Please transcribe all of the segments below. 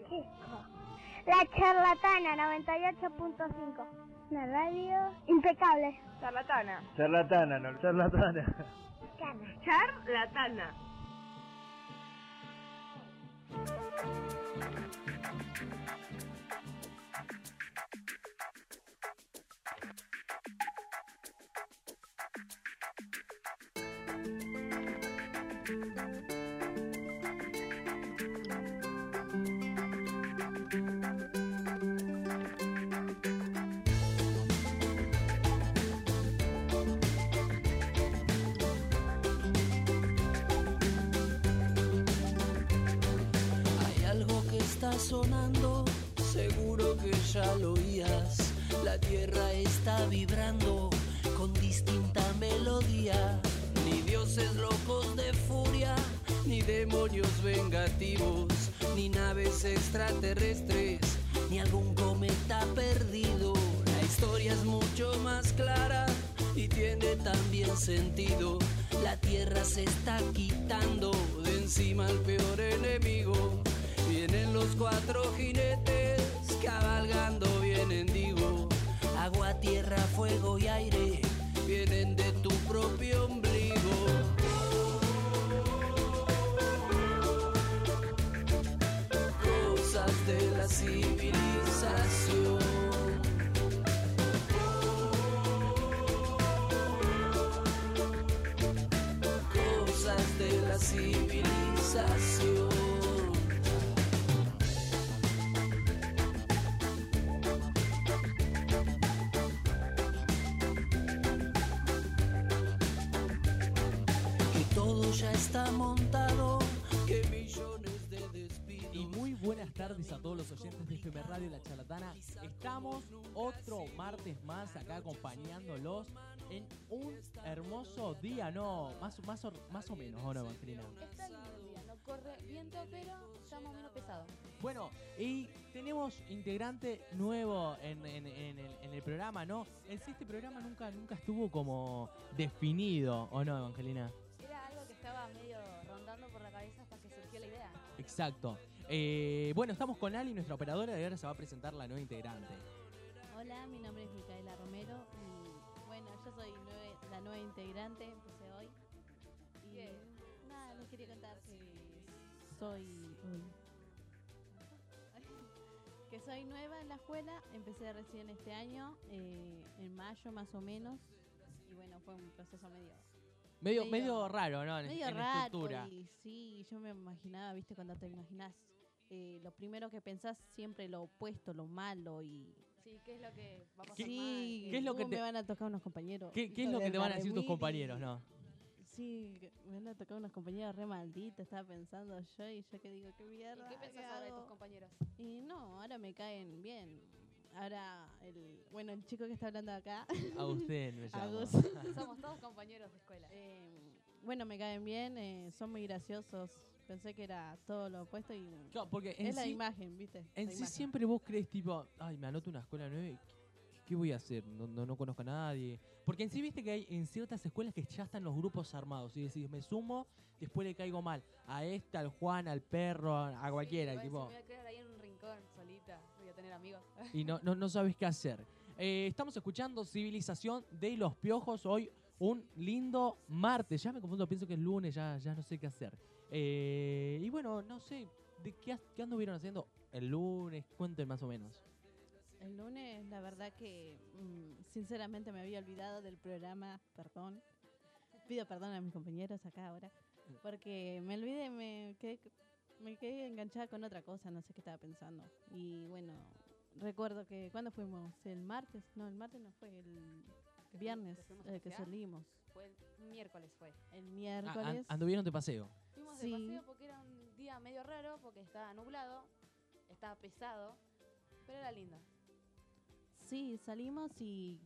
Francisco. La Charlatana 98.5. Una radio impecable. Charlatana. Charlatana, no, charlatana. Charlatana. Sonando, seguro que ya lo oías. La tierra está vibrando con distinta melodía. Ni dioses locos de furia, ni demonios vengativos, ni naves extraterrestres, ni algún cometa perdido. La historia es mucho más clara y tiene también sentido. La tierra se está quitando de encima al peor enemigo. Vienen los cuatro jinetes, cabalgando vienen, digo. Agua, tierra, fuego y aire, vienen de tu propio ombligo. Cosas de la civilización. Cosas de la civilización. Ya está montado, que millones de despidos. Y muy buenas tardes a todos los oyentes de FM Radio La Charlatana. Estamos otro martes más acá acompañándolos en un hermoso día, ¿no? Más o menos, ¿o no, Evangelina? Está lindo el día, no corre viento, pero está más o menos pesado. Bueno, y tenemos integrante nuevo en el programa, ¿no? Este programa nunca estuvo como definido, ¿o no, Evangelina? Era algo que estaba medio rondando por la cabeza hasta que surgió la idea. Exacto. Bueno, estamos con Ali, nuestra operadora, y ahora se va a presentar la nueva integrante. Hola, mi nombre es Micaela Romero y bueno, yo soy la nueva integrante, empecé hoy. Y nada, les quería contar que soy nueva en la escuela, empecé recién este año, en mayo más o menos, y bueno, fue un proceso medio raro, ¿no? Medio en raro, estructura. y sí, yo me imaginaba, viste, cuando te imaginas lo primero que pensás siempre lo opuesto, lo malo y... Sí, ¿qué es lo que va a pasar Sí, ¿qué es lo que me van a tocar unos compañeros? ¿Qué es lo que te van a decir tus compañeros, no? Sí, me van a tocar unos compañeros re malditos, estaba pensando yo, y yo que digo, qué mierda. ¿Y qué pensás ahora de tus compañeros? Y no, ahora me caen bien. Ahora, el chico que está hablando acá. Agustín me llamo. Somos todos compañeros de escuela. Bueno, me caen bien, son muy graciosos. Pensé que era todo lo opuesto y Claro, porque es la imagen, ¿viste? En sí siempre vos crees tipo, ay, me anoto una escuela nueva y ¿qué voy a hacer? No conozco a nadie. Porque en sí viste que hay en ciertas escuelas que ya están los grupos armados y decís, me sumo, después le caigo mal a esta, al Juan, al perro, a cualquiera. Sí, tipo, me voy a quedar ahí en un rincón solita, voy a tener amigos. Y no sabes qué hacer. Estamos escuchando Civilización de los Piojos hoy. Un lindo martes. Ya me confundo, pienso que es lunes, ya no sé qué hacer. Y bueno, no sé, ¿de qué anduvieron haciendo el lunes? Cuenten más o menos. El lunes, la verdad que sinceramente me había olvidado del programa, perdón. Pido perdón a mis compañeros acá ahora. Porque me olvidé, me quedé enganchada con otra cosa, no sé qué estaba pensando. Y bueno, recuerdo que ¿cuándo fuimos? ¿El martes? No, el martes no fue, el viernes que salimos. Fue el miércoles fue. El miércoles. Anduvieron de paseo. Fuimos de paseo porque era un día medio raro, porque estaba nublado, estaba pesado, pero era lindo. Sí, salimos y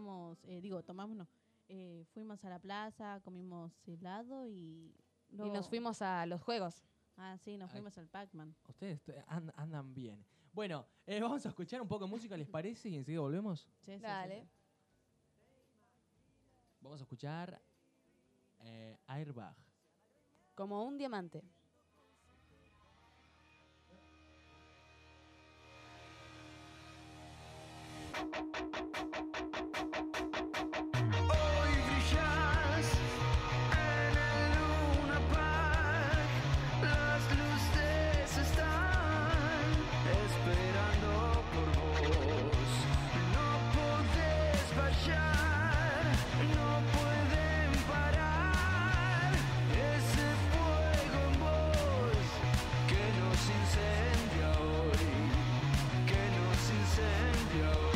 fuimos a la plaza, comimos helado y... Y nos fuimos a los juegos. Ah, sí, nos fuimos al Pac-Man. Ustedes andan bien. Bueno, vamos a escuchar un poco de música, ¿les parece? Y enseguida volvemos. Sí, dale. Sí. Vamos a escuchar Airbag. Como un diamante. Hoy brillas en el Luna Park, las luces están esperando por vos. No podés fallar, no pueden parar ese fuego en vos que nos incendia hoy, que nos incendia hoy.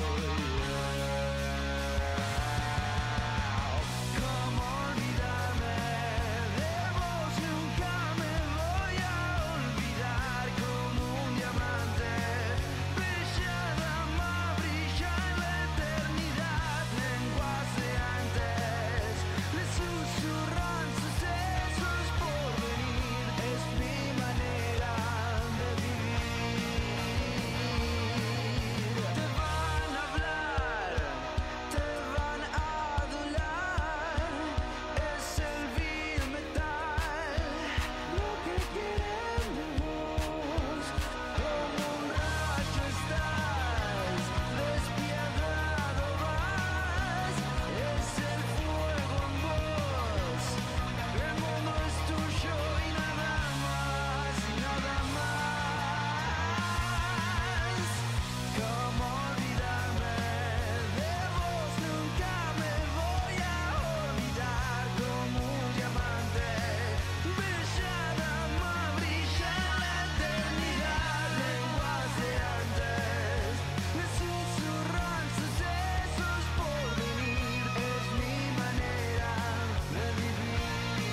¿Cómo olvidarme de vos? Nunca me voy a olvidar. Como un diamante, bella dama, brilla en la eternidad. Lenguas de antes le susurran sucesos por venir. Es mi manera de vivir. Te van a hablar, te van a adular. Es el vil metal lo que quieren de vos. Como un rayo estás, despiadado vas. Es el fuego en vos. El mundo es tuyo y nada más, y nada más. ¿Cómo olvidarme de vos? Nunca me voy a olvidar. Como un diamante, bella dama, brilla en la eternidad. Lenguas de antes me susurran sucesos por venir. Es mi manera de vivir.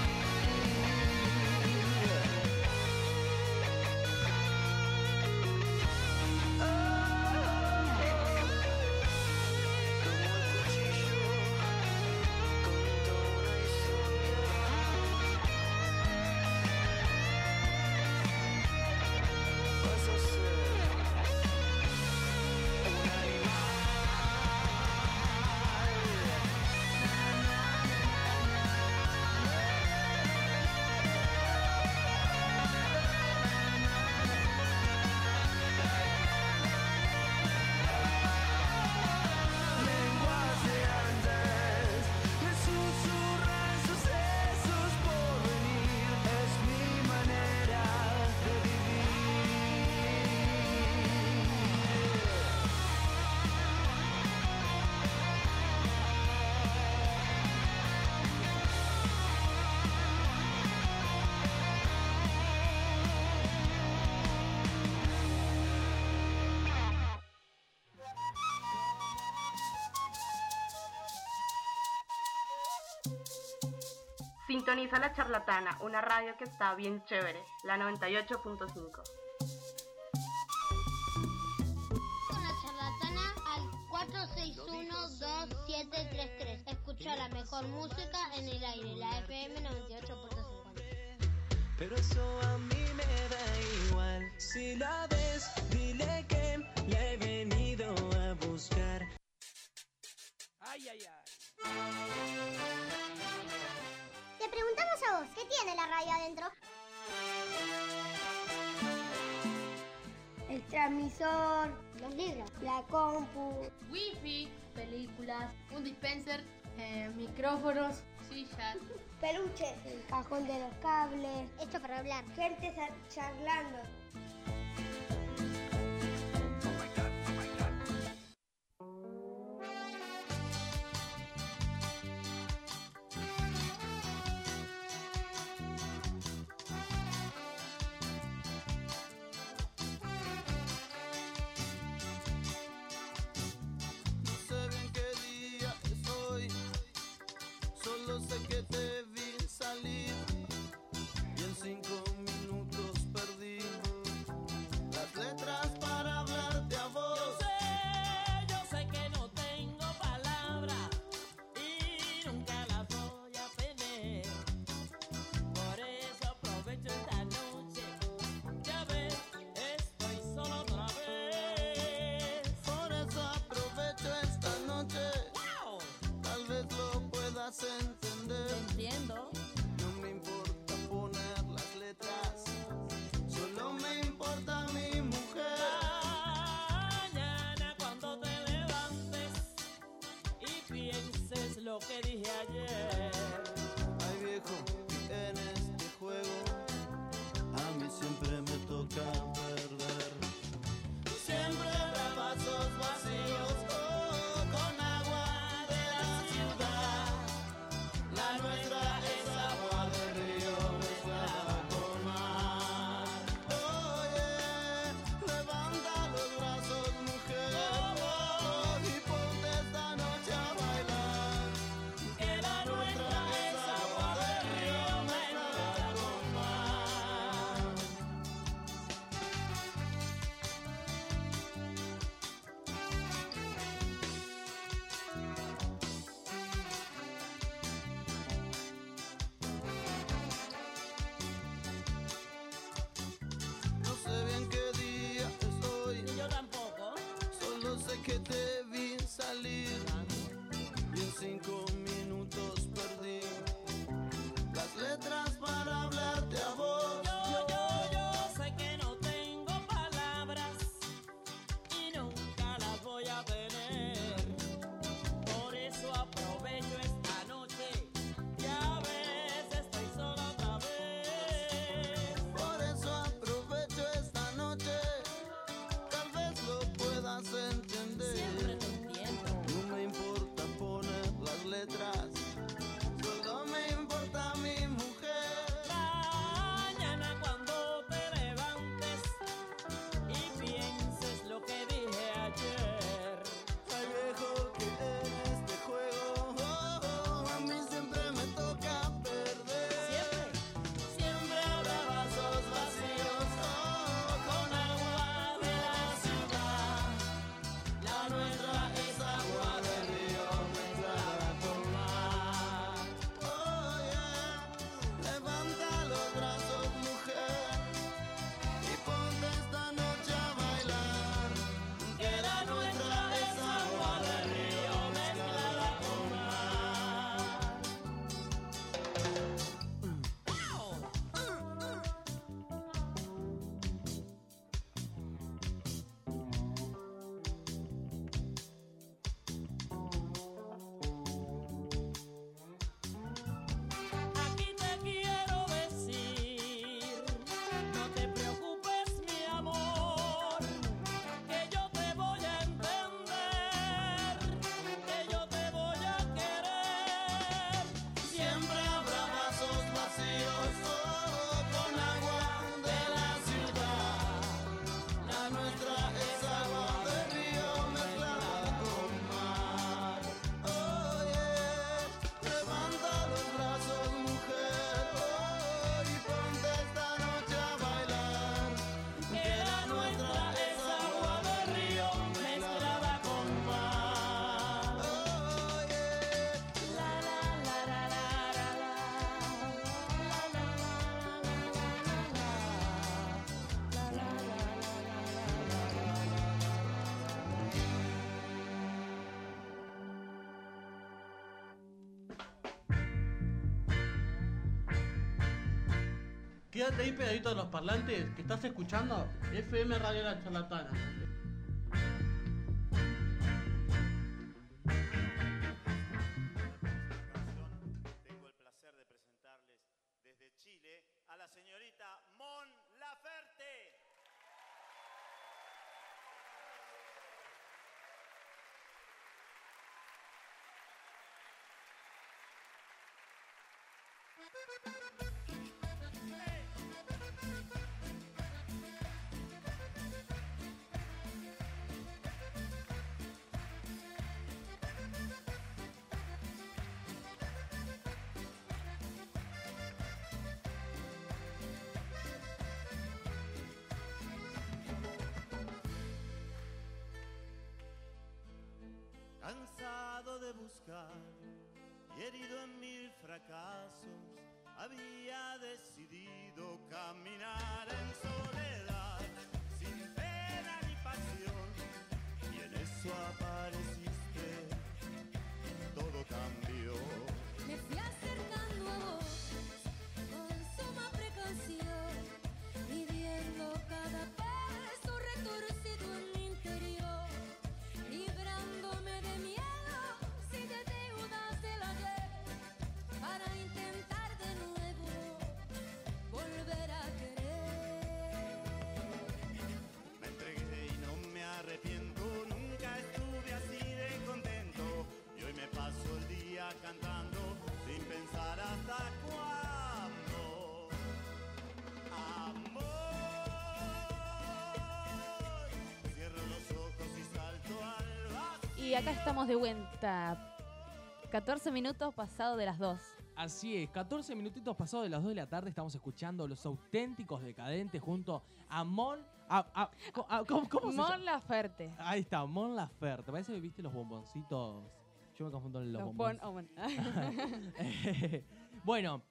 Como el cuchillo cuenta una historia. Vas a ser un animal. Lenguas de antes me susurran sucesos por venir. Es mi manera de vivir. Sintoniza La Charlatana, una radio que está bien chévere, la 98.5. Con La Charlatana al 461-2733. Escucha la mejor música en el aire, la FM 98.50. Pero eso a mí me da igual. Si la ves, dile que la he venido a buscar. Ay, ay, ay. Te preguntamos a vos, ¿qué tiene la radio adentro? El transmisor, los libros, la compu, Wifi, películas, un dispenser, micrófonos, sillas. peluches, el cajón de los cables, esto para hablar, gente charlando. No sé bien qué día es hoy, solo sé que te vi salir y en 5 minutos perdí que te vi salir y en 5 minutos perdí las letras para hablarte a vos. Yo sé que no tengo palabras y nunca las voy a tener. Por eso aprovecho esta noche y a veces estoy sola otra vez. Por eso aprovecho esta noche, tal vez lo puedas entender. Siempre te entiendo. No me importa poner las letras, solo me importa mi mujer. Mañana cuando te levantes y pienses lo que dije ayer. Ay, viejo, que en este juego a mí siempre me toca perder. Siempre habrá vasos vacíos con agua de la ciudad. La nuestra es agua de río mezclada con mar. Oh, yeah. Levanta los brazos, mujer, y ponte esta noche a bailar. Que la nuestra es agua de río mezclada con mar. Aquí te quiero decir, no te preocupes mi amor, que yo te voy a entender, que yo te voy a querer. Siempre habrá vasos vacíos con agua de la ciudad. La nuestra es agua de río mezclada con mar. Oh, yeah. Levanta los brazos, mujer, y ponte esta noche a bailar. Que la nuestra es agua de río mezclada con mar. Oh, yeah. La la la la la la Quédate ahí pegadito a los parlantes que estás escuchando FM Radio La Charlatana. Tengo el placer de presentarles desde Chile a la señorita Mon Laferte. Cansado de buscar y herido en mil fracasos, había decidido caminar en soledad, sin pena ni pasión, y en eso apareciste, todo cambió. Me fui acercando a vos con suma precaución, midiendo cada paso retorcido en mi interior, librándome de miedos y de deudas del ayer, para intentar de nuevo volver a querer. Me entregué y no me arrepiento, nunca estuve así de contento, y hoy me paso el día cantando sin pensar hasta cuándo. Amor, cierro los ojos y salto al vacío. Y acá estamos de vuelta. 14 minutos pasado de las 2. Así es, 14 minutitos pasados de las 2 de la tarde estamos escuchando Los Auténticos Decadentes junto a Mon... ¿Cómo se llama? Mon Laferte. Ahí está, Mon Laferte. Parece que viste los bomboncitos. Yo me confundo en los bombones. Bueno,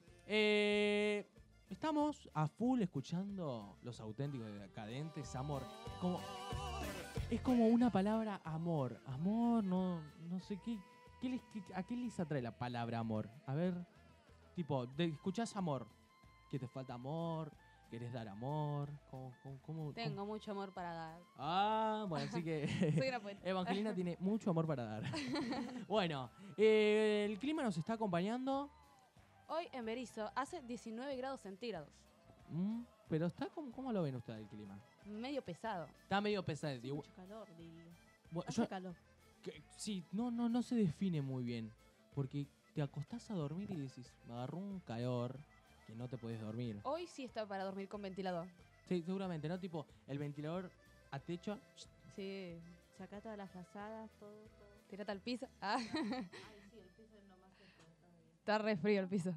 estamos a full escuchando Los Auténticos Decadentes, amor. Como... Es como una palabra amor. Amor, no sé qué. ¿A qué les atrae la palabra amor? A ver, tipo, escuchás amor. ¿Que te falta amor? ¿Querés dar amor? ¿Cómo? Tengo mucho amor para dar. Ah, bueno, así que Soy una poeta. Evangelina tiene mucho amor para dar. Bueno, el clima nos está acompañando. Hoy en Berisso hace 19 grados centígrados. Pero está ¿cómo lo ven ustedes el clima? Medio pesado. Está medio pesado. Hace mucho calor, diría. Bueno, Hace calor. Sí, no se define muy bien. Porque te acostás a dormir y decís, me agarró un calor que no te podés dormir. Hoy sí está para dormir con ventilador. Sí, seguramente, ¿no? Tipo, el ventilador a techo. Sí. Sacá todas las frazadas, todo. Tirate al piso. Ah. Ay, sí, el piso es lo más seco. Está re frío el piso.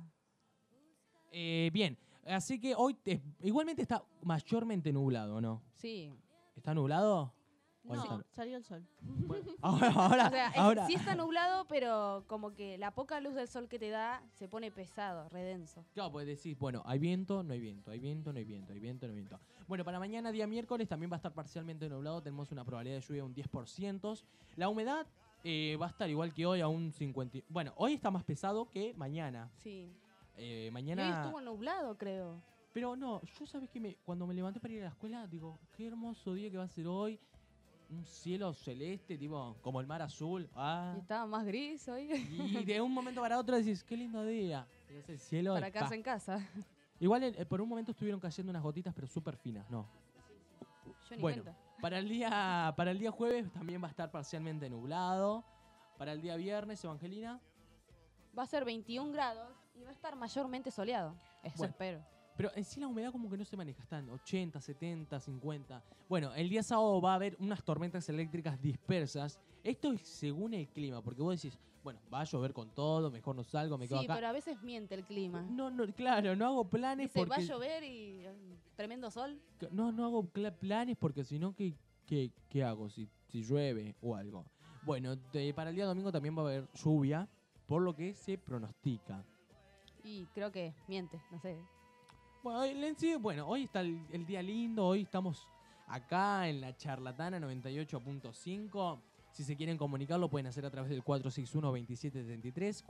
Bien, así que hoy igualmente está mayormente nublado, ¿no? Sí. ¿Está nublado? ¿O No, está- salió el sol. Ahora, O sea, ahora. sí está nublado, pero como que la poca luz del sol que te da se pone pesado, redenso. Claro, pues decís, bueno, hay viento, no hay viento, hay viento, no hay viento, hay viento, no hay viento. Bueno, para mañana, día miércoles, también va a estar parcialmente nublado. Tenemos una probabilidad de lluvia de un 10%. La humedad va a estar igual que hoy, a un 50%. Bueno, hoy está más pesado que mañana. Sí. Y Mañana... hoy estuvo nublado, creo. Pero no, yo sabes que cuando me levanté para ir a la escuela, digo, qué hermoso día que va a ser hoy. Un cielo celeste, tipo, como el mar azul. Y estaba más gris hoy. Y de un momento para otro decís, qué lindo día. Y es el cielo. Para y casa pa. en casa. Igual por un momento estuvieron cayendo unas gotitas, pero súper finas, ¿no? Yo ni Bueno, cuenta. para el día jueves también va a estar parcialmente nublado. Para el día viernes, Evangelina. Va a ser 21 grados y va a estar mayormente soleado. Eso Bueno. espero. Pero en sí la humedad como que no se maneja, está en 80, 70, 50. Bueno, el día sábado va a haber unas tormentas eléctricas dispersas. Esto es según el clima, porque vos decís, bueno, va a llover con todo, mejor no salgo, me quedo Sí, acá. pero a veces miente el clima. No, claro, no hago planes Dice, va a porque... llover y tremendo sol. No hago planes porque si no, ¿qué hago si llueve o algo? Bueno, para el día domingo también va a haber lluvia, por lo que se pronostica. Y creo que miente, no sé. Bueno, en sí, hoy está el día lindo, hoy estamos acá en la Charlatana 98.5. Si se quieren comunicar lo pueden hacer a través del 461-2733,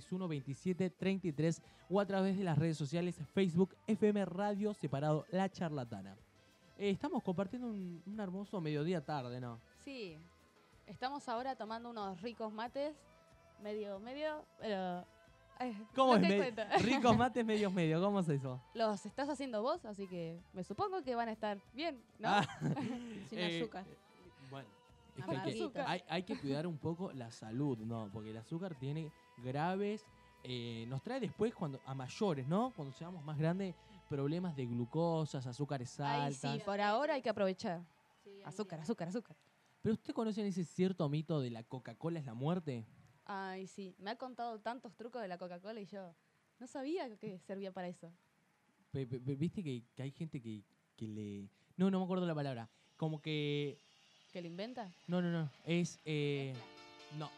461-2733 o a través de las redes sociales Facebook, FM Radio, separado La Charlatana. Estamos compartiendo un hermoso mediodía tarde, ¿no? Sí, estamos ahora tomando unos ricos mates, medio, pero... ¿Cómo no es? te cuento. Ricos mates medios medio, ¿cómo es eso? Los estás haciendo vos, así que me supongo que van a estar bien, ¿no? Sin azúcar. Bueno, es que Amarguitos. hay que cuidar un poco la salud, ¿no? Porque el azúcar tiene graves, nos trae después a mayores, ¿no? Cuando seamos más grandes, problemas de glucosas, azúcares Ay, altas. sí, por ahora hay que aprovechar. Azúcar. ¿Pero usted conocen ese cierto mito de la Coca-Cola es la muerte? Ay, sí, me ha contado tantos trucos de la Coca-Cola y yo no sabía que servía para eso. ¿Viste que hay gente que le... No me acuerdo la palabra. Como que... ¿Que lo inventa? No. Es... No.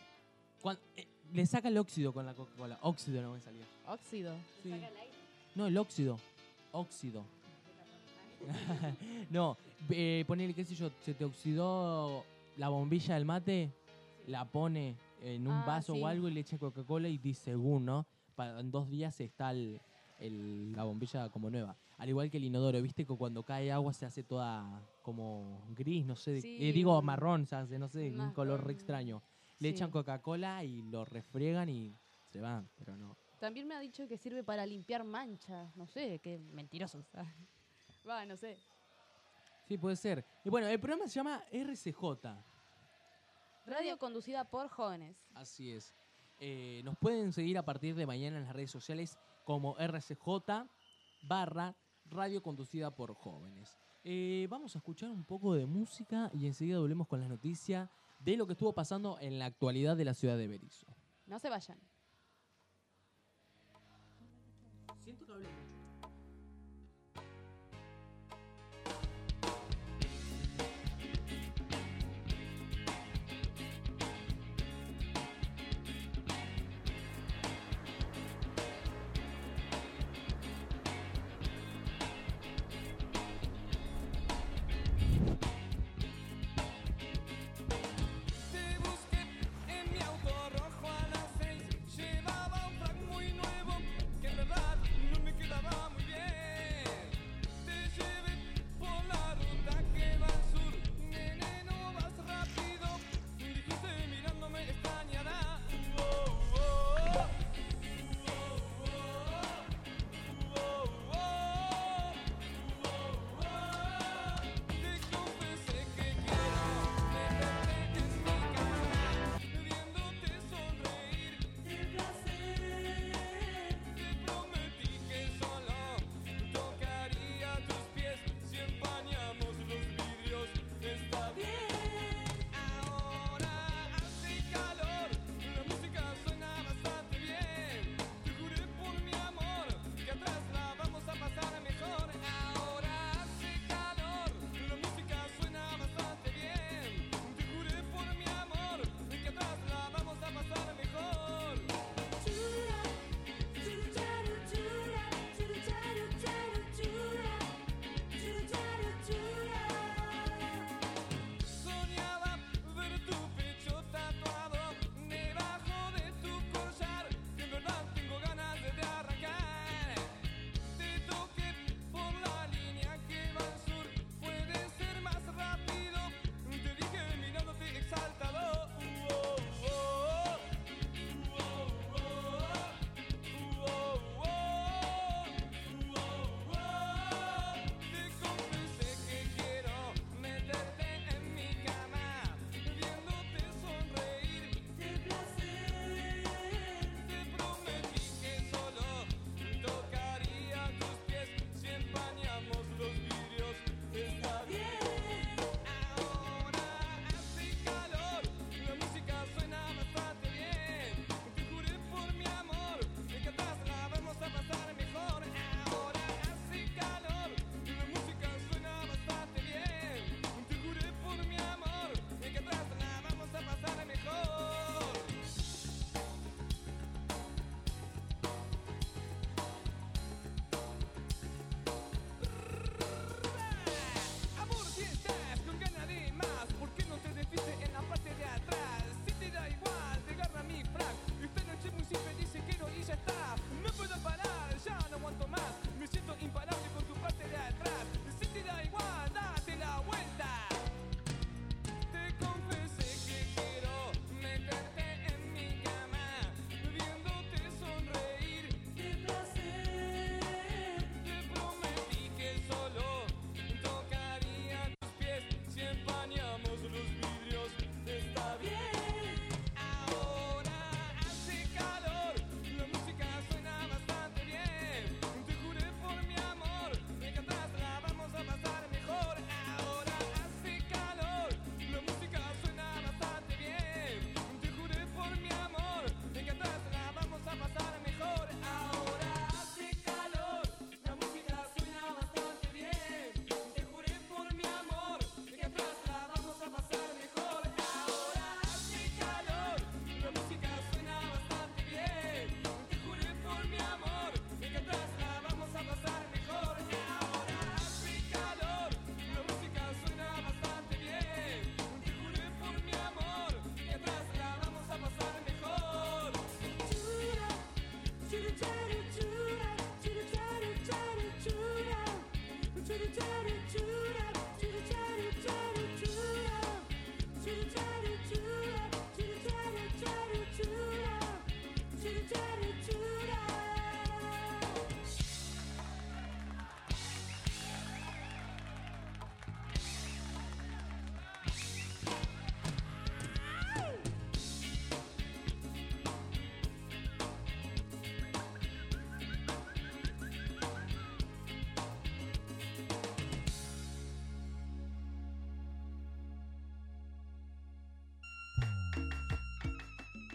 Le saca el óxido con la Coca-Cola. Óxido no me salía. Óxido. Sí. No, el óxido. Óxido. No, ponele, qué sé yo, se te oxidó la bombilla del mate, la pone en un vaso sí. o algo y le echa Coca-Cola y dice, según, ¿no? En 2 días está la bombilla como nueva. Al igual que el inodoro, ¿viste? Que cuando cae agua se hace toda como gris, no sé, Sí, digo marrón, se hace, no sé, un marrón. color re extraño. Le Sí. echan Coca-Cola y lo refriegan y se van, pero no. También me ha dicho que sirve para limpiar manchas. No sé, qué mentirosos. Va, no sé. Sí, puede ser. Y bueno, el programa se llama RCJ. Radio conducida por jóvenes. Así es. Nos pueden seguir a partir de mañana en las redes sociales como RCJ/radio conducida por jóvenes. Vamos a escuchar un poco de música y enseguida volvemos con las noticias de lo que estuvo pasando en la actualidad de la ciudad de Berisso. No se vayan. Siento que hablé mucho.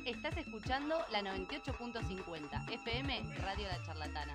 Estás escuchando la 98.50 FM Radio La Charlatana.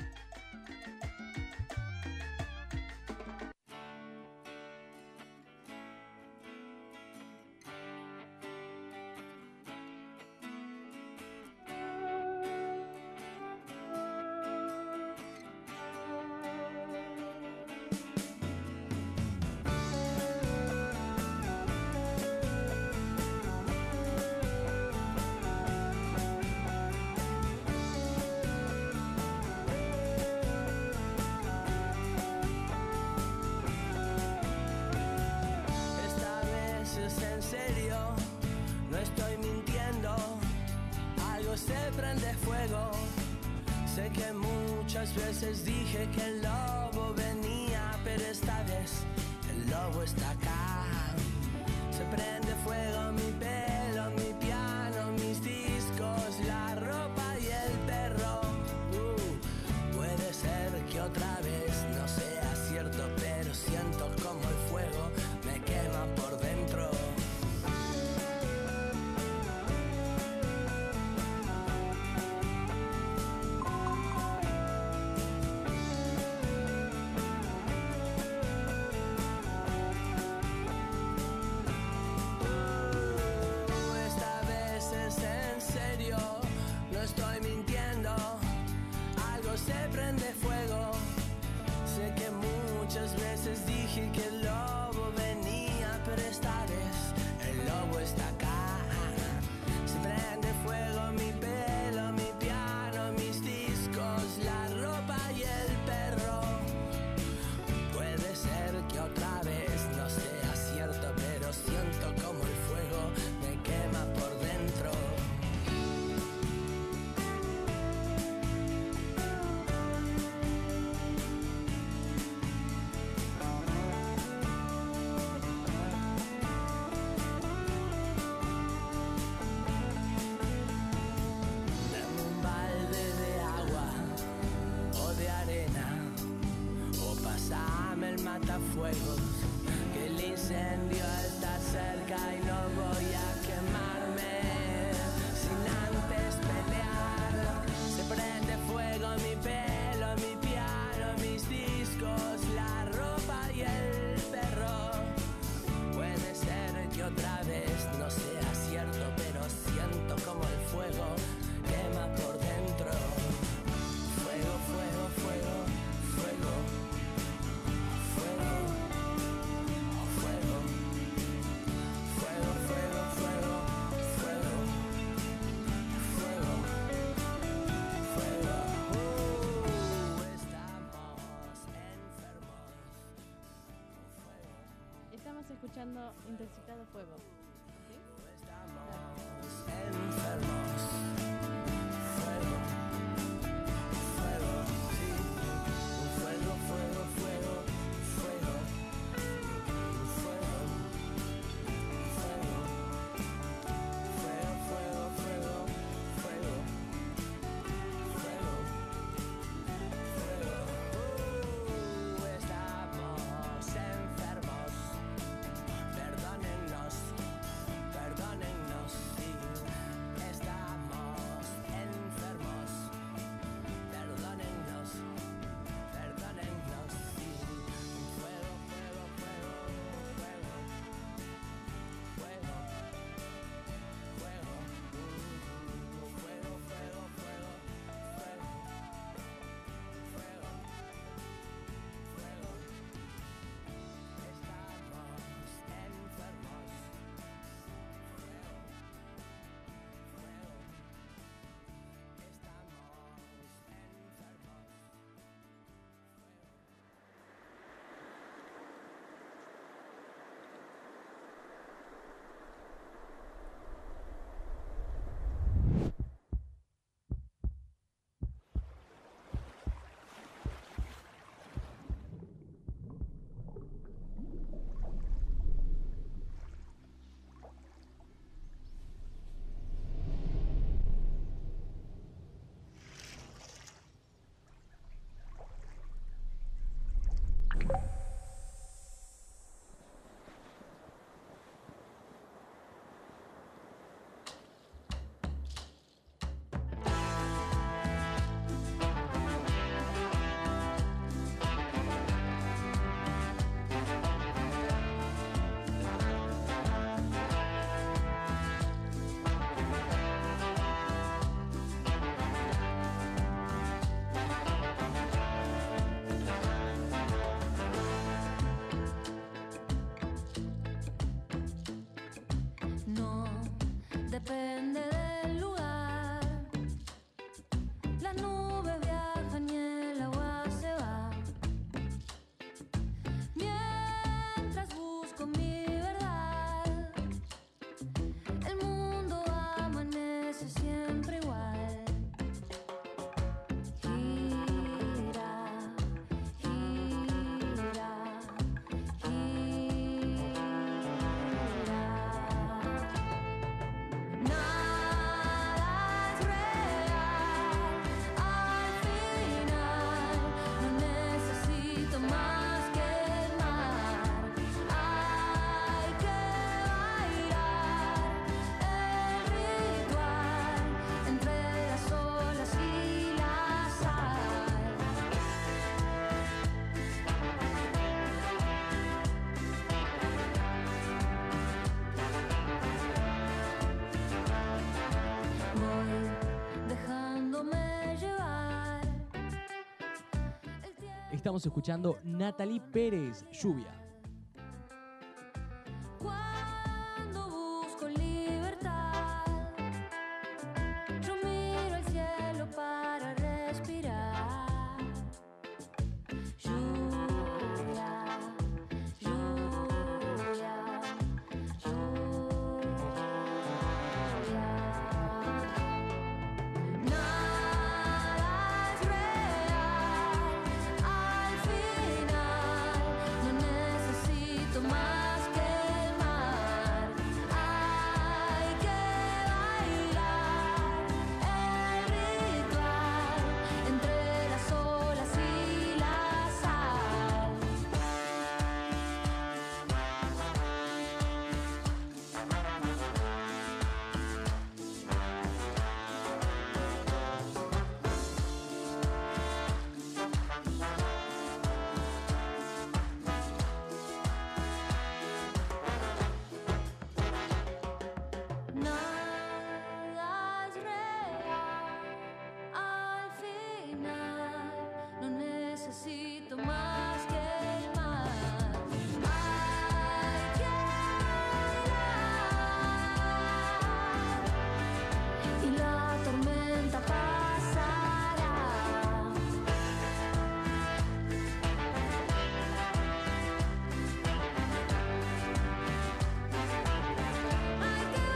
Sé que muchas veces dije que el lobo venía, pero esta vez el lobo está acá. Se prende fuego mi pelo, mi piano, mis discos, la ropa y el perro. Puede ser que otra vez no sea cierto, pero siento como el fuego me quema por dentro. Se prende fuego. Sé que muchas veces dije que el lobo venía, pero esta vez el lobo está acá. Se prende fuego mi pelo, mi piano, mis discos, la ropa y el perro. Puede ser que otra vez no sea cierto, pero siento como el fuego me quema por dentro. Matafuegos, que el incendio está cerca y no voy a quemarme sin antes pelear. Se prende fuego mi pelo, mi piano, mis discos, la ropa y el perro. Puede ser que otra vez no sea cierto, pero siento como el fuego quema por dentro. Fuego, fuego, fuego, fuego. Estamos escuchando Intoxicado Fuego. ¿Sí? Enfermos. Fuego. Fuego. Sí. Fuego, fuego, fuego. Fuego. Fuego. Fuego. Fuego, fuego, fuego. Fuego. Fuego. Fuego. Estamos enfermos. Perdónennos. depende del lugar. Las nubes viajan y el agua se va. Mientras busco mi verdad, el mundo amanece siempre igual. Estamos escuchando Natalie Pérez, Lluvia. Cuando busco libertad, yo miro al cielo para respirar. Lluvia, lluvia, lluvia. Nada es real. Al final no necesito más que el mar. Hay que bailar el ritual entre las olas y la sal. Nada es real. Al final no necesito más que el mar. Hay que bailar y la tormenta pasará. Hay que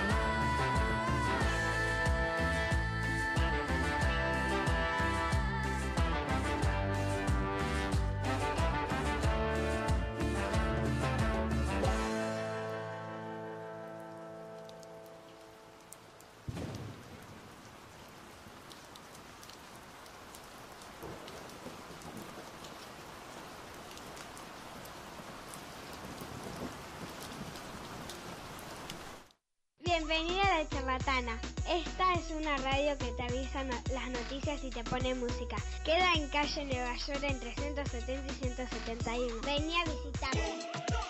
Bienvenida a La Charlatana. Esta es una radio que te avisa las noticias y te pone música. Queda en calle Nueva York entre 170 y 171. Vení a visitarme.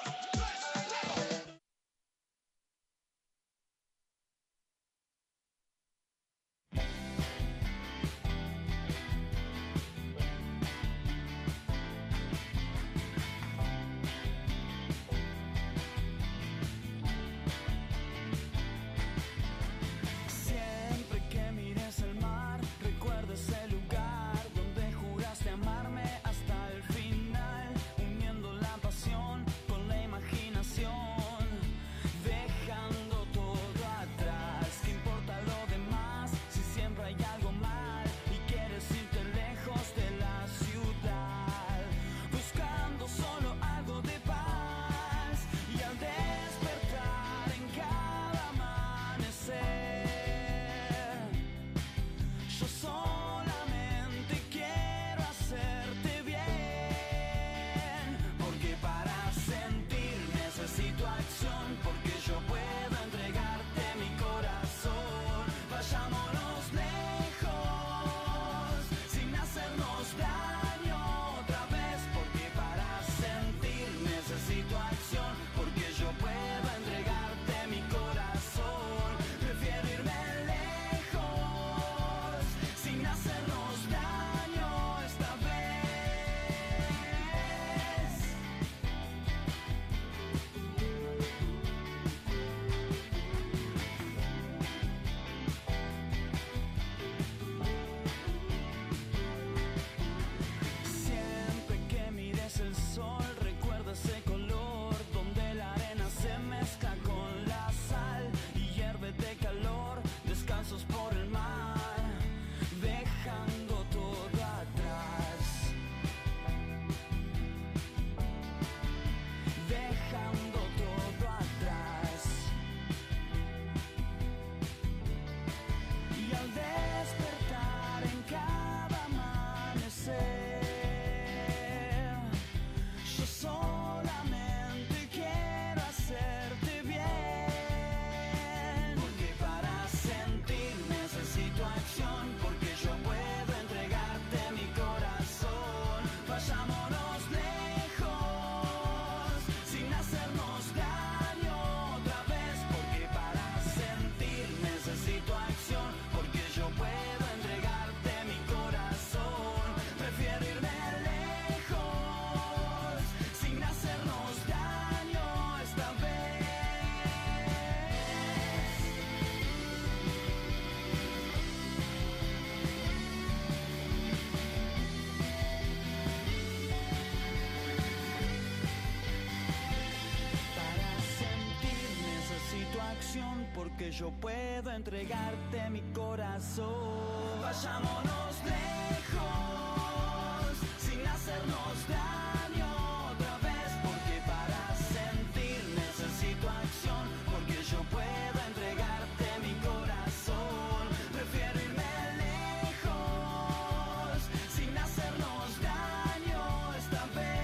Siempre que mires el mar, recuerda ese lugar donde juraste amarme hasta el final, uniendo la pasión yo puedo entregarte mi corazón. Vayámonos lejos, sin hacernos daño otra vez, porque para sentir necesito acción, porque yo puedo entregarte mi corazón. Prefiero irme lejos, sin hacernos daño esta vez.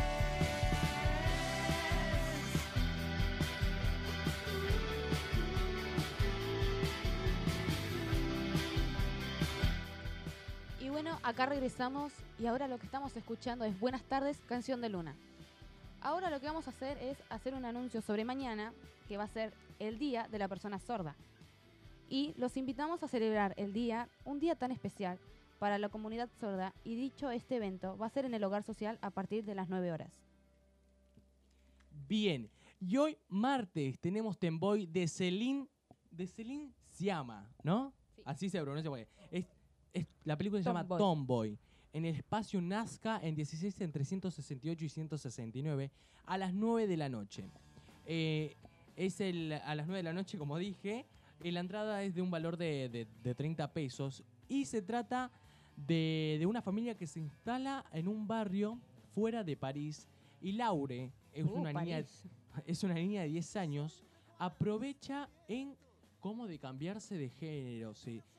Y bueno, acá regresamos y ahora lo que estamos escuchando es Buenas tardes, Canción de Luna. Ahora lo que vamos a hacer es hacer un anuncio sobre mañana, que va a ser el Día de la Persona Sorda. Y los invitamos a celebrar el día, un día tan especial para la comunidad sorda, y dicho este evento va a ser en el Hogar Social a partir de las 9 horas. Bien, y hoy martes tenemos Temboy de Celine Sciamma, ¿no? Sí. Así se pronuncia, porque la película se llama Tomboy. Tomboy, en el espacio Nazca en 16 entre 168 y 169 a las 9 de la noche. A las 9 de la noche, como dije, y la entrada es de un valor de 30 pesos y se trata de una familia que se instala en un barrio fuera de París, y Laure es una niña de 10 años, aprovecha en cómo de cambiarse de género.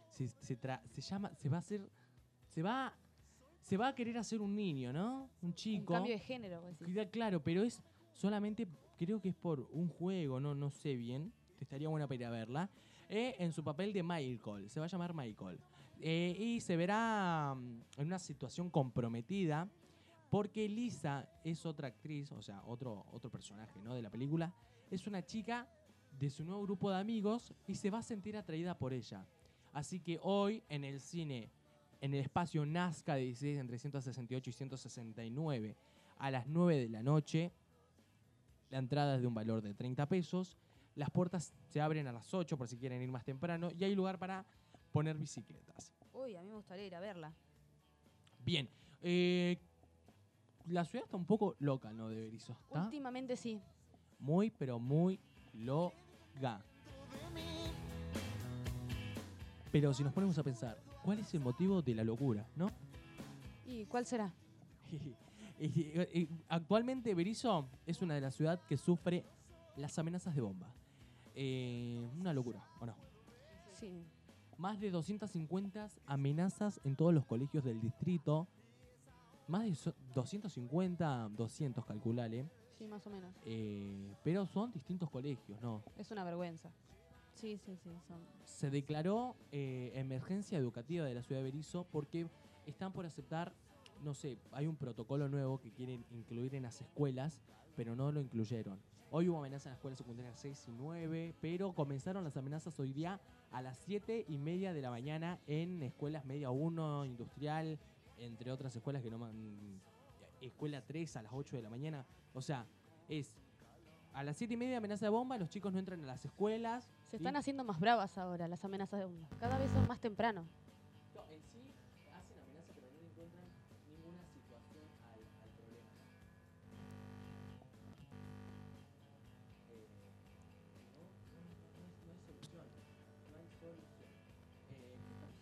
Se va a querer hacer un niño, ¿no? Un chico. Un cambio de género, vos decís. Claro, pero es solamente, creo que es por un juego, no sé bien. Estaría buena para ir a verla. En su papel de Michael, se va a llamar Michael. Y se verá en una situación comprometida, porque Lisa es otra actriz, o sea, otro personaje, ¿no?, de la película. Es una chica de su nuevo grupo de amigos y se va a sentir atraída por ella. Así que hoy en el cine, en el espacio Nazca de 16 entre 168 y 169 a las 9 de la noche, la entrada es de un valor de 30 pesos. Las puertas se abren a las 8 por si quieren ir más temprano, y hay lugar para poner bicicletas. Uy, a mí me gustaría ir a verla. Bien, la ciudad está un poco loca, ¿no?, de Berisso. ¿Está? Últimamente sí. Muy, pero muy loca. Pero si nos ponemos a pensar, ¿cuál es el motivo de la locura, no? ¿Y cuál será? Actualmente Berisso es una de las ciudades que sufre las amenazas de bomba. Una locura, ¿o no? Sí. Más de 250 amenazas en todos los colegios del distrito. Más de 250, 200 calculale. Sí, más o menos. Pero son distintos colegios, ¿no? Es una vergüenza. Sí. Se declaró emergencia educativa de la ciudad de Berisso porque están por aceptar, no sé, hay un protocolo nuevo que quieren incluir en las escuelas, pero no lo incluyeron. Hoy hubo amenazas en las escuelas secundarias 6 y 9, pero comenzaron las amenazas hoy día a las 7:30 de la mañana en escuelas media 1, industrial, entre otras escuelas que no escuela 3 a las 8 de la mañana. O sea, es a las 7:30 amenaza de bomba, los chicos no entran a las escuelas. Se están haciendo más bravas ahora las amenazas de bomba. Cada vez son más temprano. No, en sí hacen amenazas, pero no encuentran ninguna situación al problema. No hay solución. No hay solución. ¿Qué estamos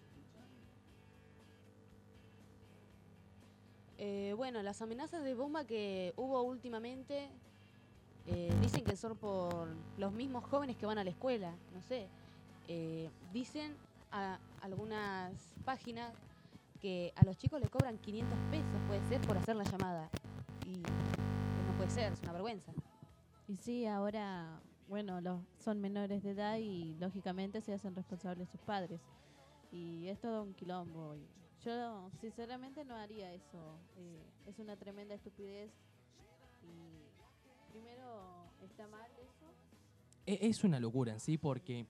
escuchando? Bueno, las amenazas de bomba que hubo últimamente dicen que son por los mismos jóvenes que van a la escuela, no sé. Dicen a algunas páginas que a los chicos le cobran 500 pesos, puede ser, por hacer la llamada. Y no puede ser, es una vergüenza. Y sí, ahora, bueno, son menores de edad y lógicamente se hacen responsables sus padres. Y es todo un quilombo. Y yo sinceramente no haría eso. Es una tremenda estupidez. Y primero está mal eso. Es una locura en sí porque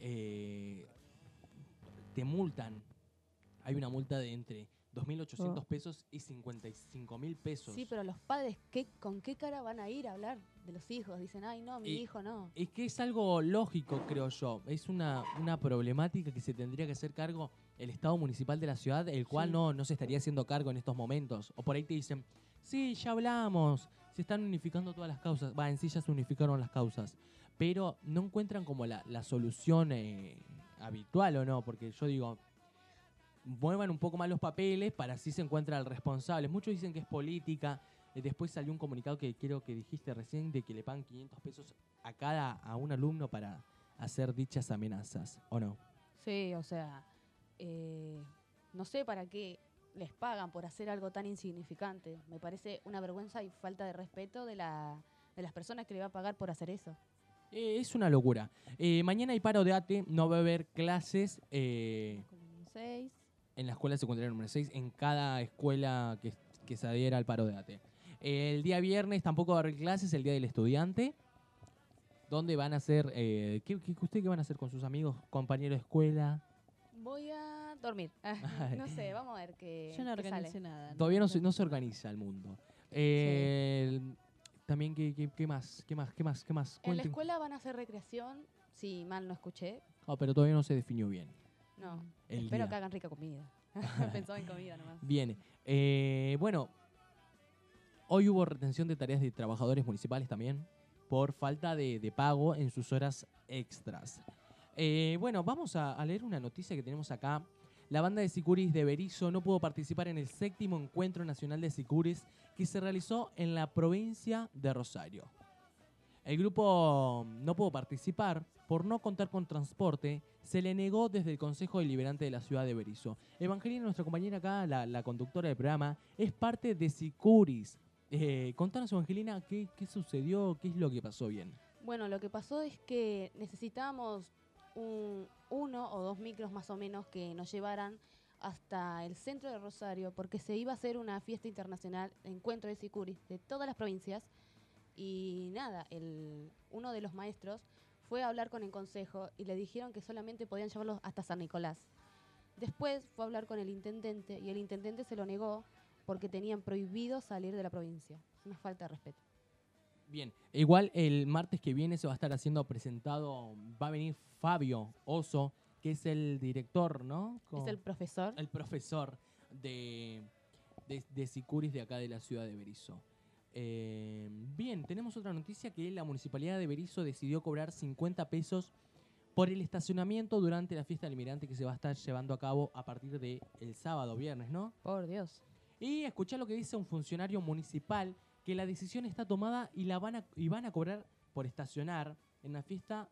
te multan. Hay una multa de entre 2.800 pesos y 55.000 pesos. Sí, pero los padres, ¿con qué cara van a ir a hablar de los hijos? Dicen, ay, no, mi hijo no. Es que es algo lógico, creo yo. Es una problemática que se tendría que hacer cargo el Estado municipal de la ciudad, el cual no se estaría haciendo cargo en estos momentos. O por ahí te dicen, sí, ya hablamos, se están unificando todas las causas. En sí ya se unificaron las causas. pero no encuentran como la solución habitual, ¿o no? Porque yo digo, muevan un poco más los papeles para así se encuentra el responsable. Muchos dicen que es política. Después salió un comunicado que creo que dijiste recién de que le pagan 500 pesos a un alumno para hacer dichas amenazas, ¿o no? Sí, o sea, no sé para qué les pagan por hacer algo tan insignificante. Me parece una vergüenza y falta de respeto de las personas que le va a pagar por hacer eso. Es una locura. Mañana hay paro de ATE, no va a haber clases en la escuela secundaria número 6, en cada escuela que se adhiera al paro de ATE. El día viernes tampoco va a haber clases, el día del estudiante, donde van a hacer, ¿usted qué van a hacer con sus amigos, compañeros de escuela? Voy a dormir. No sé, vamos a ver qué Yo no qué organicé sale. nada. Todavía no se organiza el mundo. También, ¿qué más? ¿Qué más? En la Cuenten. escuela van a hacer recreación, si mal no escuché. Pero todavía no se definió bien. No, El espero día. que hagan rica comida. Pensaba en comida nomás. Bien. Bueno, hoy hubo retención de tareas de trabajadores municipales también por falta de pago en sus horas extras. Bueno, vamos a leer una noticia que tenemos acá. La banda de sicuris de Berisso no pudo participar en el 7º Encuentro Nacional de Sicuris que se realizó en la provincia de Rosario. El grupo no pudo participar por no contar con transporte. Se le negó desde el Consejo Deliberante de la ciudad de Berisso. Evangelina, nuestra compañera acá, la conductora del programa, es parte de Sicuris. Contanos, Evangelina, ¿qué sucedió? ¿Qué es lo que pasó bien? Bueno, lo que pasó es que necesitábamos uno o dos micros más o menos que nos llevaran hasta el centro de Rosario porque se iba a hacer una fiesta internacional, encuentro de sicuris de todas las provincias. Y nada, uno de los maestros fue a hablar con el consejo y le dijeron que solamente podían llevarlos hasta San Nicolás. Después fue a hablar con el intendente y el intendente se lo negó porque tenían prohibido salir de la provincia. Es una falta de respeto. Bien, igual el martes que viene se va a estar haciendo presentado, va a venir Fabio Oso, que es el director, ¿no? Es el profesor. El profesor de sicuris de acá de la ciudad de Berisso. Bien, tenemos otra noticia que la Municipalidad de Berisso decidió cobrar 50 pesos por el estacionamiento durante la fiesta del inmigrante que se va a estar llevando a cabo a partir del sábado, viernes, ¿no? Por Dios. Y escuchá lo que dice un funcionario municipal, que la decisión está tomada y van a cobrar por estacionar en la fiesta.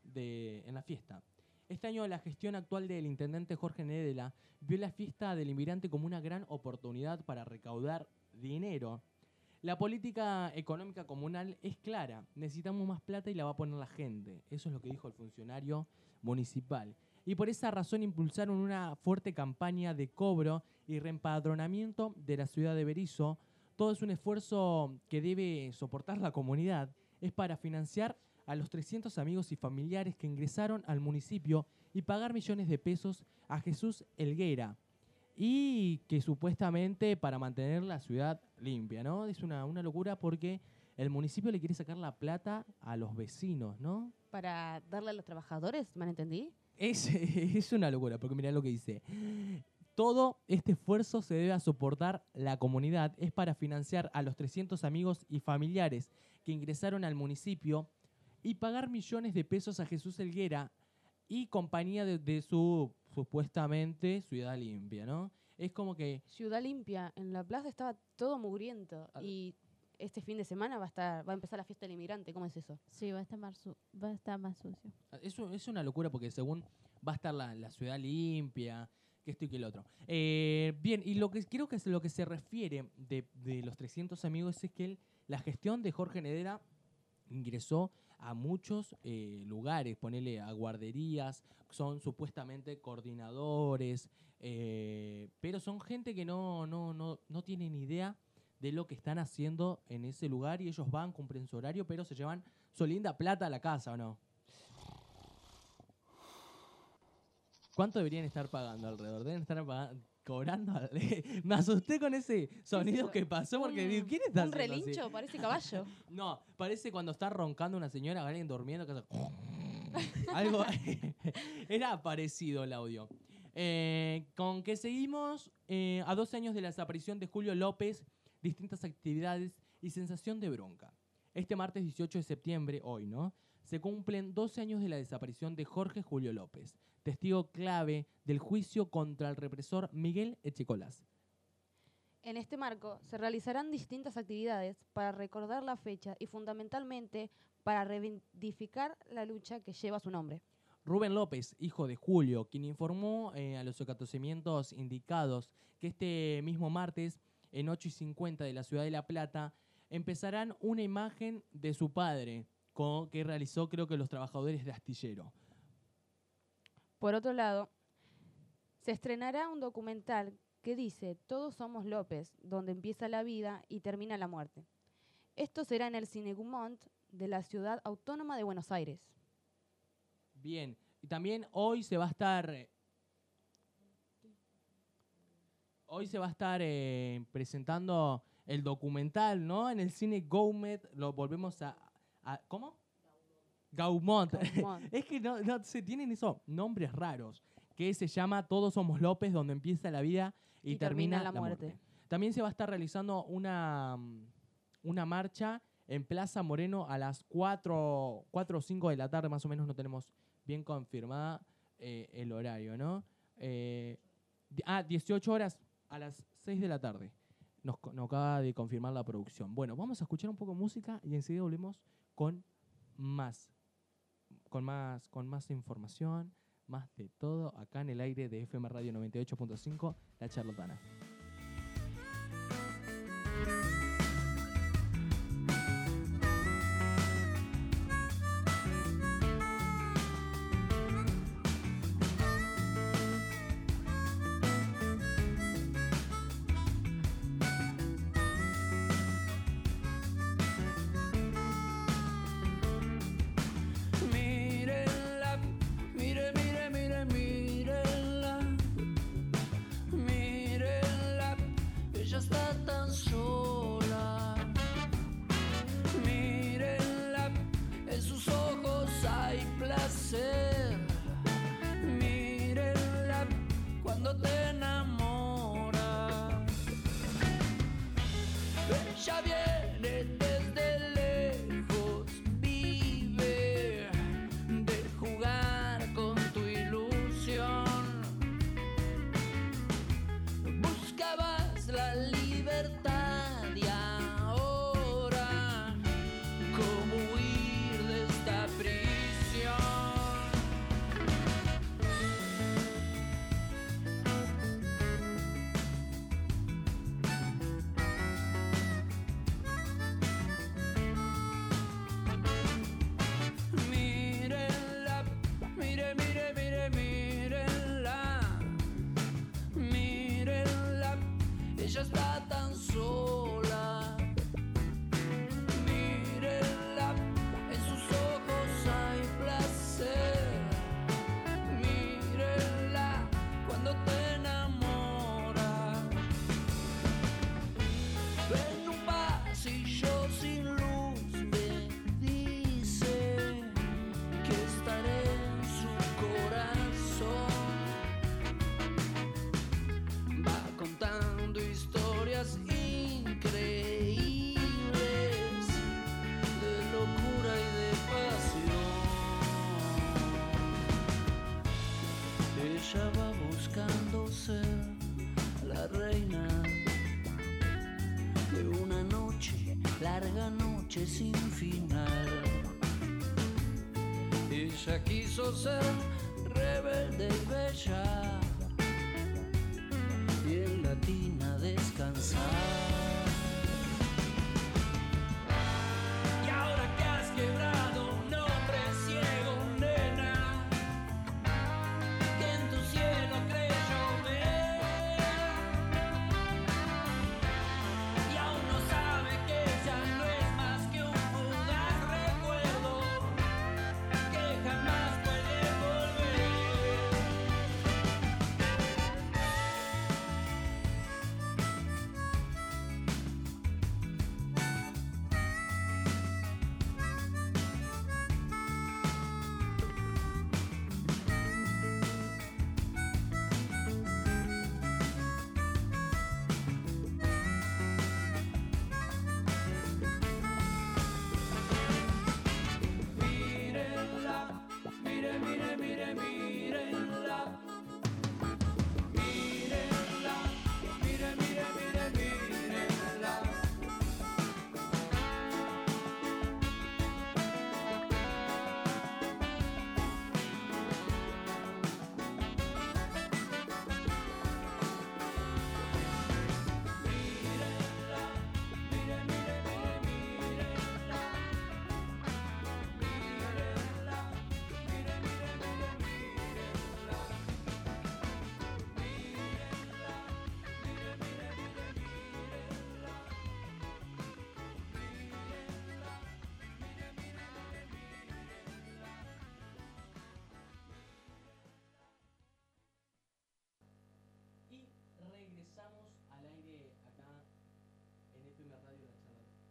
Este año la gestión actual del intendente Jorge Nedela vio la fiesta del inmigrante como una gran oportunidad para recaudar dinero. La política económica comunal es clara, necesitamos más plata y la va a poner la gente. Eso es lo que dijo el funcionario municipal. Y por esa razón impulsaron una fuerte campaña de cobro y reempadronamiento de la ciudad de Berisso. Todo es un esfuerzo que debe soportar la comunidad. Es para financiar a los 300 amigos y familiares que ingresaron al municipio y pagar millones de pesos a Jesús Helguera. Y que supuestamente para mantener la ciudad limpia, ¿no? Es una locura porque el municipio le quiere sacar la plata a los vecinos, ¿no? Para darle a los trabajadores, ¿me entendí? Es una locura, porque mirá lo que dice. Todo este esfuerzo se debe a soportar la comunidad. Es para financiar a los 300 amigos y familiares que ingresaron al municipio y pagar millones de pesos a Jesús Helguera y compañía de su supuestamente ciudad limpia, ¿no? Es como que... Ciudad limpia. En la plaza estaba todo mugriento. Y este fin de semana va a empezar la fiesta del inmigrante. ¿Cómo es eso? Sí, va a estar más sucio. Eso es una locura porque según va a estar la ciudad limpia, que esto y que el otro. Bien, y lo que creo que es lo que se refiere de los 300 amigos es que la gestión de Jorge Nedera ingresó a muchos lugares, ponele a guarderías, son supuestamente coordinadores, pero son gente que no tienen idea de lo que están haciendo en ese lugar y ellos van, cumplen su horario, pero se llevan su linda plata a la casa, ¿o no? ¿Cuánto deberían estar pagando alrededor? Deben estar cobrando. Me asusté con ese sonido que pasó porque digo, ¿quién está un haciendo relincho? así? Parece caballo. No, parece cuando está roncando una señora, alguien durmiendo. Que hace algo. Era parecido el audio. Con que seguimos a 12 años de la desaparición de Julio López, distintas actividades y sensación de bronca. Este martes 18 de septiembre, hoy, ¿no? se cumplen 12 años de la desaparición de Jorge Julio López, testigo clave del juicio contra el represor Miguel Echecolás. En este marco se realizarán distintas actividades para recordar la fecha y fundamentalmente para reivindicar la lucha que lleva su nombre. Rubén López, hijo de Julio, quien informó a los acontecimientos indicados que este mismo martes, en 8:50 de la ciudad de La Plata, empezarán una imagen de su padre, que realizó creo que los trabajadores de Astillero. Por otro lado, se estrenará un documental que dice Todos somos López, donde empieza la vida y termina la muerte. Esto será en el Cine Gaumont de la Ciudad Autónoma de Buenos Aires. Bien, y también hoy se va a estar presentando el documental, ¿no? En el Cine Gaumont, lo volvemos a ¿cómo? Gaumont. Es que no se tienen esos nombres raros, que se llama Todos somos López, donde empieza la vida y termina la muerte. También se va a estar realizando una marcha en Plaza Moreno a las 4 o 5 de la tarde, más o menos, no tenemos bien confirmada el horario, ¿no? 18 horas a las 6 de la tarde. Nos acaba de confirmar la producción. Bueno, vamos a escuchar un poco de música y enseguida volvemos con más información, más de todo, acá en el aire de FM Radio 98.5, La Charlatana. Ella está tan sola. Mírenla, en sus ojos hay placer. Mírenla cuando te enamoras. En un pasillo sin luz me dice que estaré en su corazón. Va contando historias increíbles de locura y de pasión. Ella va buscando ser la reina de una noche, larga noche sin final. Ella quiso ser rebelde y bella y en la tina descansar. Y ahora que has quebrado un hombre ciego, nena, que en tu cielo creyó ver, y aún no sabe que ya no es más que un fugaz recuerdo que jamás puede volver. Regresamos al aire acá en FM Radio La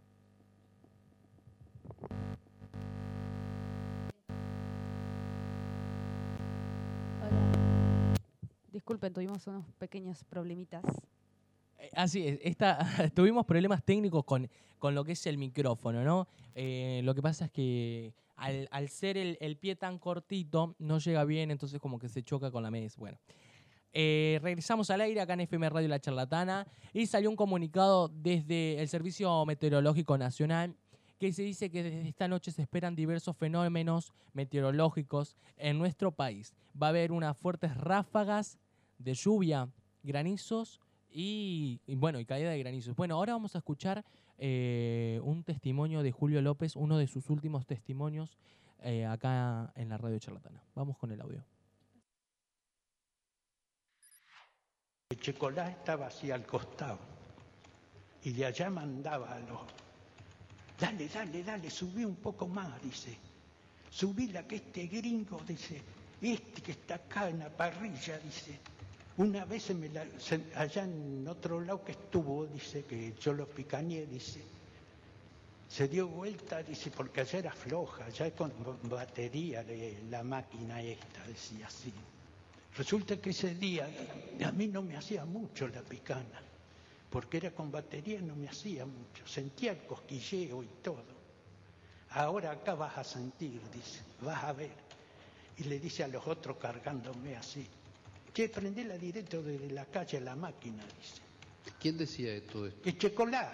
Hola. Disculpen, tuvimos unos pequeños problemitas. Así es, tuvimos problemas técnicos con lo que es el micrófono, ¿no? Lo que pasa es que al ser el pie tan cortito, no llega bien, entonces como que se choca con la mesa. Bueno, regresamos al aire acá en FM Radio La Charlatana y salió un comunicado desde el Servicio Meteorológico Nacional que se dice que desde esta noche se esperan diversos fenómenos meteorológicos en nuestro país. Va a haber unas fuertes ráfagas de lluvia, granizos y caída de granizos. Bueno, ahora vamos a escuchar un testimonio de Julio López, uno de sus últimos testimonios acá en la Radio Charlatana. Vamos con el audio. El Checolá estaba así al costado y de allá mandaba a los... Dale, subí un poco más, dice. Subíla que este gringo, dice, este que está acá en la parrilla, dice. Una vez allá en otro lado que estuvo, dice, que yo lo picañé, dice, se dio vuelta, dice, porque allá era floja, allá con batería de la máquina esta, decía así. Resulta que ese día a mí no me hacía mucho la picana, porque era con batería, no me hacía mucho, sentía el cosquilleo y todo. Ahora acá vas a sentir, dice, vas a ver. Y le dice a los otros cargándome así, che, prendela directo desde la calle a la máquina, dice. ¿Quién decía esto? El Checolás.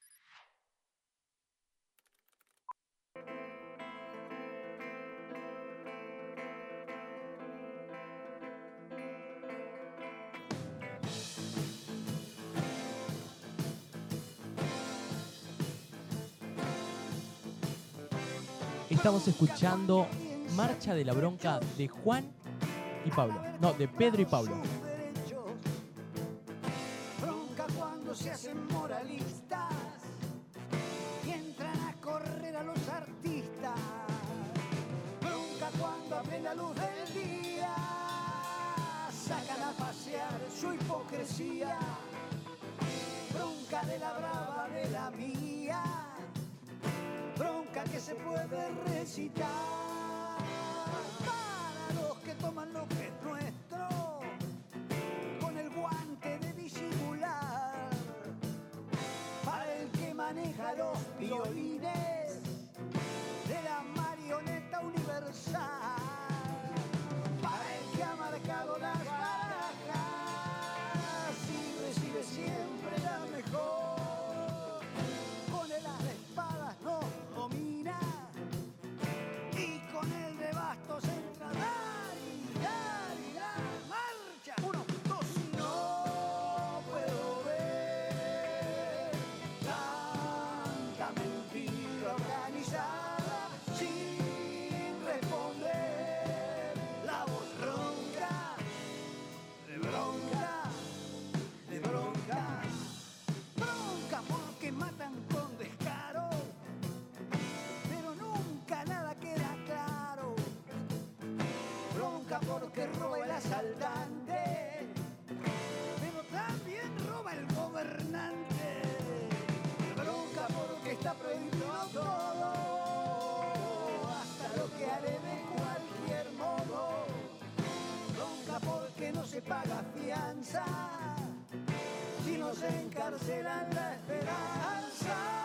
Estamos escuchando Marcha de la Bronca de Juan y Pablo. No, de Pedro y Pablo. Bronca cuando se hacen moralistas y entran a correr a los artistas. Bronca cuando a plena luz del día sacan a pasear su hipocresía. Bronca de la brava de la mía. Bronca que se puede recitar para los que toman lo que es nuestro con el guante de disimular, para el que maneja los violines de la marioneta universal, para el que ha marcado las barajas y recibe siempre la mejor. Con el as de espadas no domina y con el de bastos entra dar, marcha. 1, 2, no puedo ver tanta mentira organizada sin responder. La voz ronca, de bronca, de bronca, bronca porque matan con descaro, pero nunca nada queda claro. Bronca porque roba el asaltante, pero también roba el gobernante. Bronca porque está prohibido todo, hasta lo que haré de cualquier modo. Bronca porque no se paga fianza, si nos encarcelan la esperanza.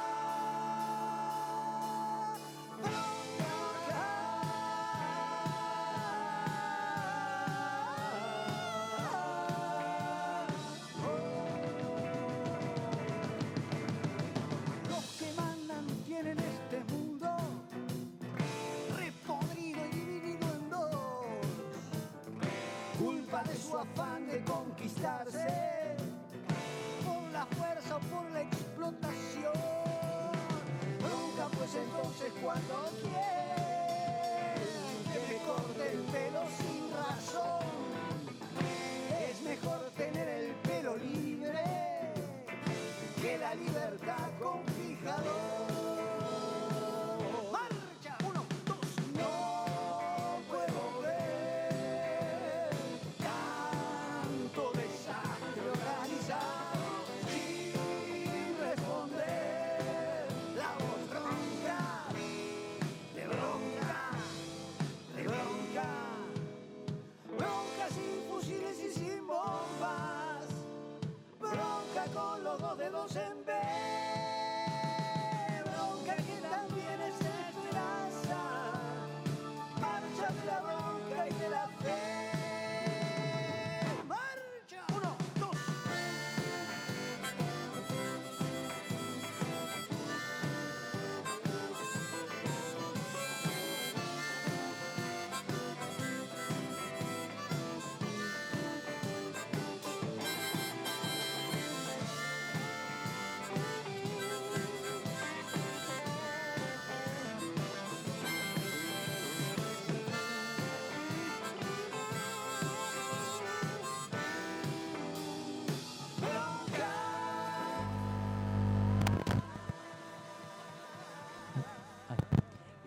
Los que mandan tienen este mundo repodrido y dividido en dos, culpa de su afán de conquistarse por la fuerza o por la explotación. Bronca pues entonces cuando quieren que me corte el pelo sin razón, es mejor tener el pelo libre que la libertad con fijador. Marcha, 1, 2, no puedo ver tanto desastre organizado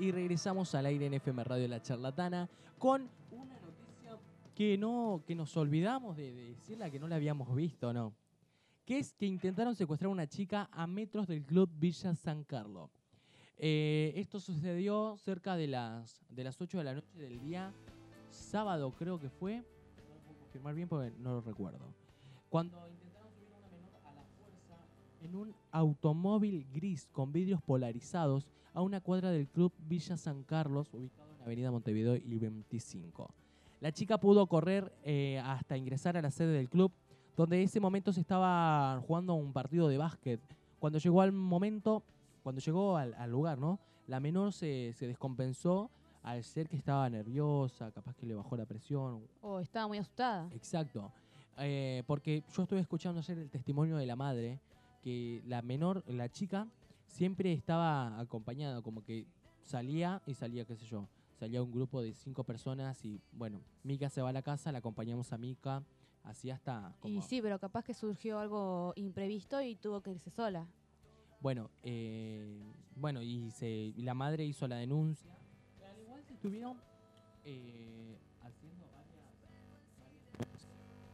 y regresamos al aire en FM Radio La Charlatana con una noticia que nos olvidamos de decirla, que no la habíamos visto, ¿no? Que es que intentaron secuestrar a una chica a metros del club Villa San Carlos. Esto sucedió cerca de las 8 de la noche del día sábado, creo que fue. No lo puedo confirmar bien porque no lo recuerdo. Cuando intentaron subir a una menor a la fuerza en un automóvil gris con vidrios polarizados a una cuadra del club Villa San Carlos, ubicado en Avenida Montevideo y 25. La chica pudo correr hasta ingresar a la sede del club, donde en ese momento se estaba jugando un partido de básquet. Cuando llegó al lugar, ¿no? La menor se descompensó al ser que estaba nerviosa, capaz que le bajó la presión. Oh, estaba muy asustada. Exacto. Porque yo estuve escuchando ayer el testimonio de la madre, que la menor, la chica, siempre estaba acompañada, como que salía, qué sé yo, salía un grupo de 5 personas y, bueno, Mica se va a la casa, la acompañamos a Mica, así hasta como... Y sí, pero capaz que surgió algo imprevisto y tuvo que irse sola. Bueno, y la madre hizo la denuncia. Al igual se estuvieron haciendo varias denuncias.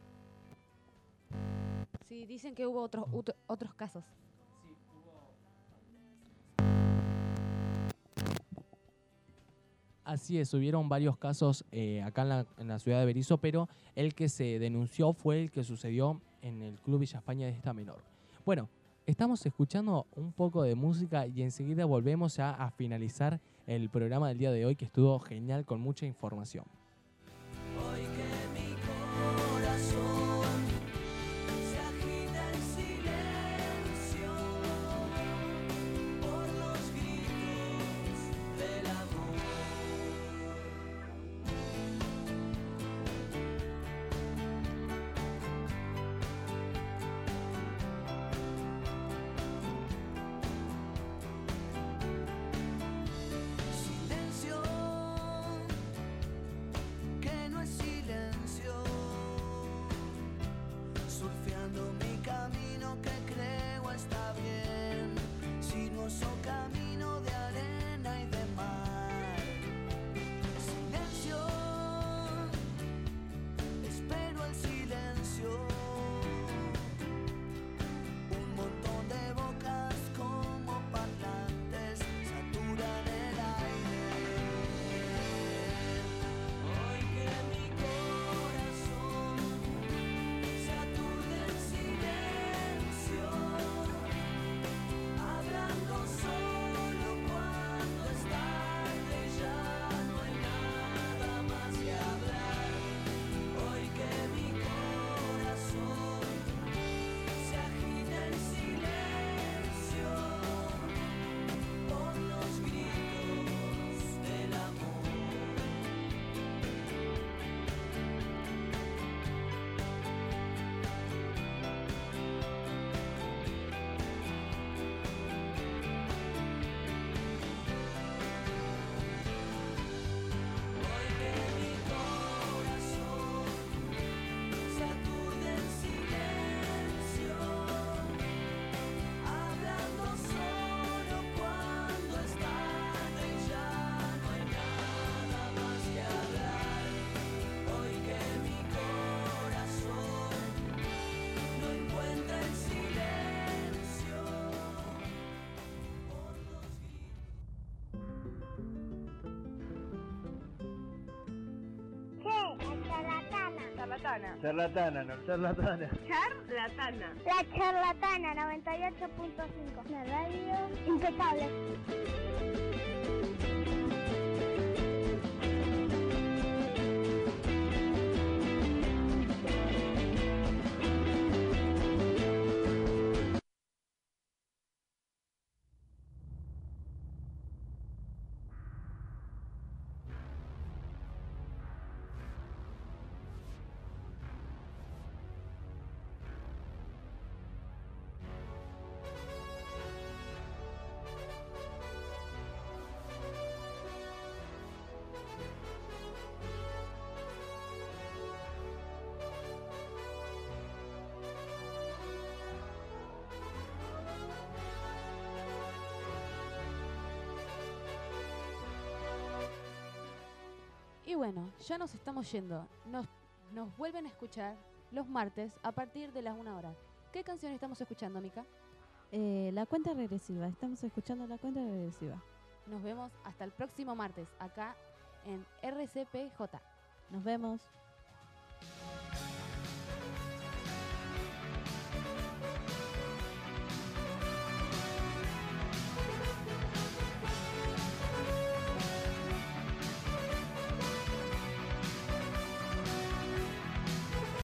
Sí, dicen que hubo otros casos. Sí, Así es, hubieron varios casos acá en la ciudad de Berisso, pero el que se denunció fue el que sucedió en el Club Villa España de esta menor. Bueno, estamos escuchando un poco de música y enseguida volvemos ya a finalizar el programa del día de hoy, que estuvo genial con mucha información. Hoy que mi corazón se agita en silencio por los gritos del amor. Silencio, que no es silencio, surfeando mi camino que creo está bien, sinuoso camino de arena y de mar. Silencio, espero el silencio, un montón de bocas como parlantes saturan el aire. Hoy que mi corazón se aturde en silencio, hablando solo cuando es tarde, ya no hay nada más que hablar. Hoy que mi corazón se agita en silencio por los gritos del amor. Hoy que mi corazón se aturde en silencio, hablando solo cuando es tarde, ya no hay nada más que hablar. Hoy que mi corazón no encuentra el silencio por los Charlatana, no, charlatana. Charlatana. La Charlatana 98.5. Una radio impecable. bueno, ya nos estamos yendo. Nos vuelven a escuchar los martes a partir de las 1 hora. ¿Qué canción estamos escuchando, Mica? La cuenta regresiva. Estamos escuchando la cuenta regresiva. Nos vemos hasta el próximo martes, acá en RCPJ. Nos vemos.